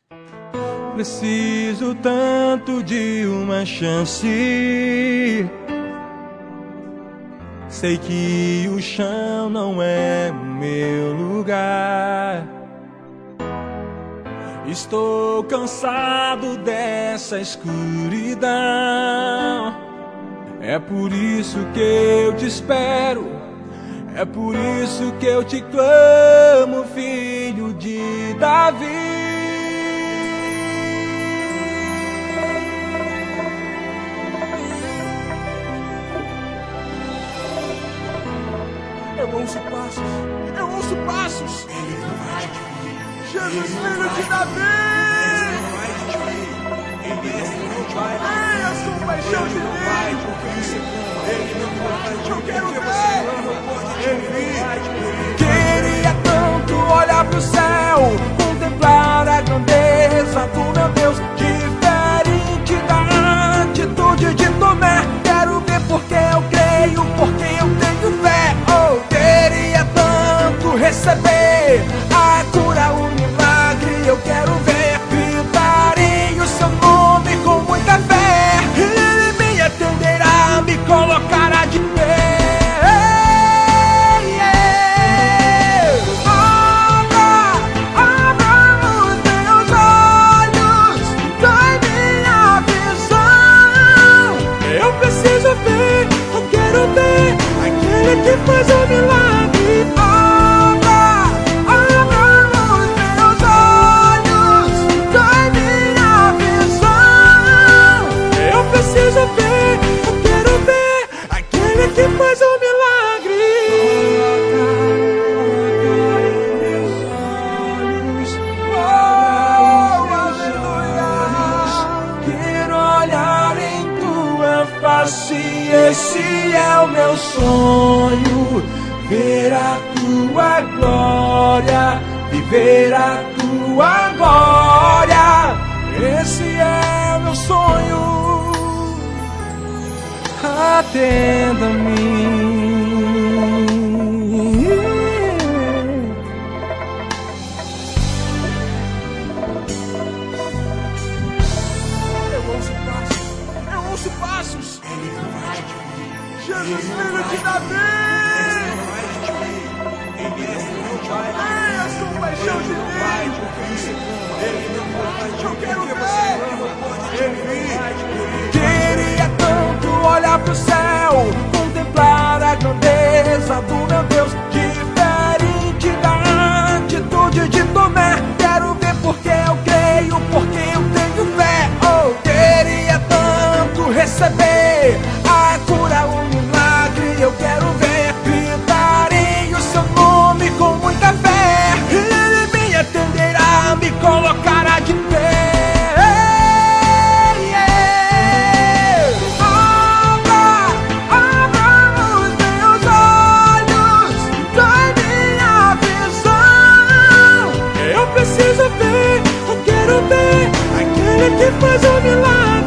Preciso tanto de uma chance. Sei que o chão não é o meu lugar. Estou cansado dessa escuridão. É por isso que eu te espero. É por isso que eu te clamo, filho de Davi. Eu ouço passos. Jesus, filho de Davi. Venha, sua paixão de Deus. Eu quero ver. Queria tanto olhar pro céu, contemplar a grandeza do meu Deus, diferente da atitude de Tomé. Quero ver porque eu creio, porque eu tenho fé. Oh, queria tanto receber a cura, o milagre. Eu quero ver, gritarei o seu nome com muita fé. Ele me atenderá, me colocará de pé. Que faz o milagre. Abra os meus olhos, dai minha visão. Eu preciso ver, eu quero ver aquele que faz o milagre. Quero olhar em tua face. Esse é o meu sonho, ver a tua glória, viver a tua glória. Esse é o meu sonho, atenda-me. Eu ouço passos. Jesus, filho de Davi. Venha, sua paixão de Deus. Eu quero ver. Queria tanto olhar pro céu, contemplar a grandeza do meu Deus, diferente da atitude de Tomé. Quero ver porque eu creio, porque eu tenho fé. Oh, queria tanto receber a cura, o milagre. Eu quero ver, gritarei o seu nome com muita fé. Ele me atenderá, me colocará de pé. Preciso ver, eu quero ver aquele que faz o milagre.